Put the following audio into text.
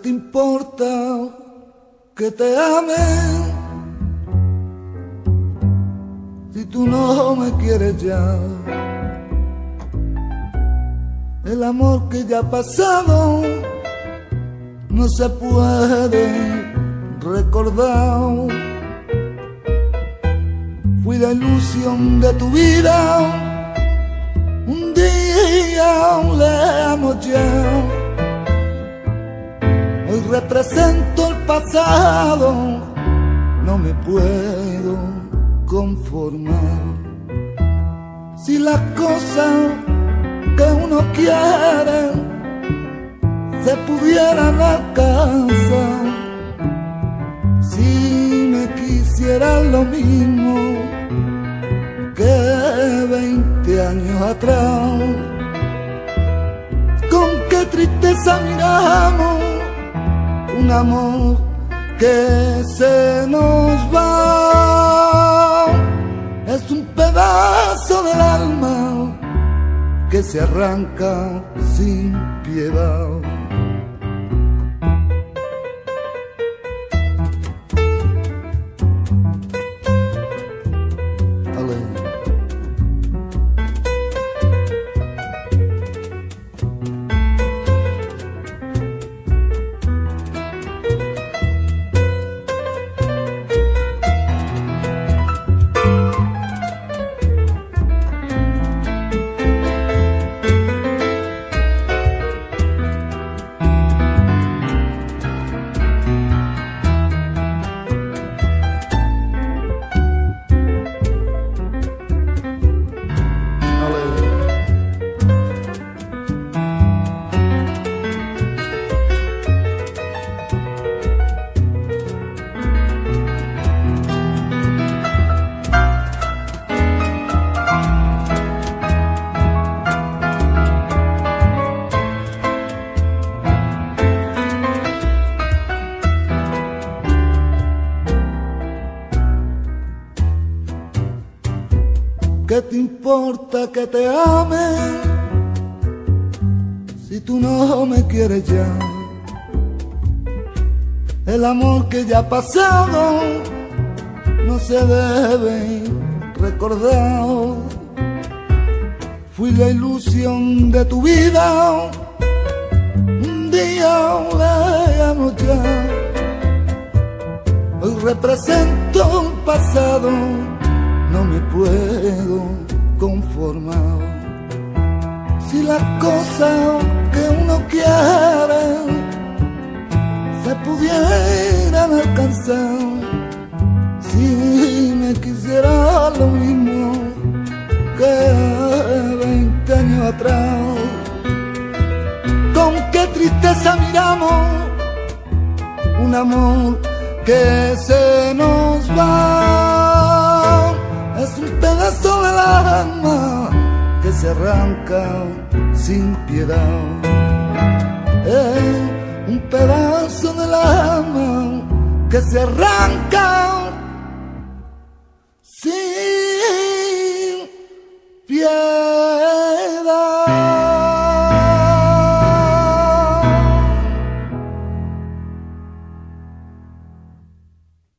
te importa que te ame si tú no me quieres ya? El amor que ya ha pasado no se puede recordar. Fui la ilusión de tu vida, un día lejos ya. Hoy represento el pasado, no me puedo conformar. Si las cosas que uno quiere se pudieran alcanzar, si me quisieras lo mismo que 20 años atrás, con qué tristeza miramos un amor que se nos va. Es un pedazo del alma que se arranca sin piedad. ¿Qué te importa que te ame si tú no me quieres ya? El amor que ya ha pasado no se debe recordar. Fui la ilusión de tu vida, un día lejos ya. Hoy represento un pasado, no me puedo conformar. Si las cosas que uno quiere se pudieran alcanzar, si me quisiera lo mismo que 20 años atrás, con qué tristeza miramos un amor que se nos va. Es un pedazo del alma que se arranca sin piedad. Es un pedazo del alma que se arranca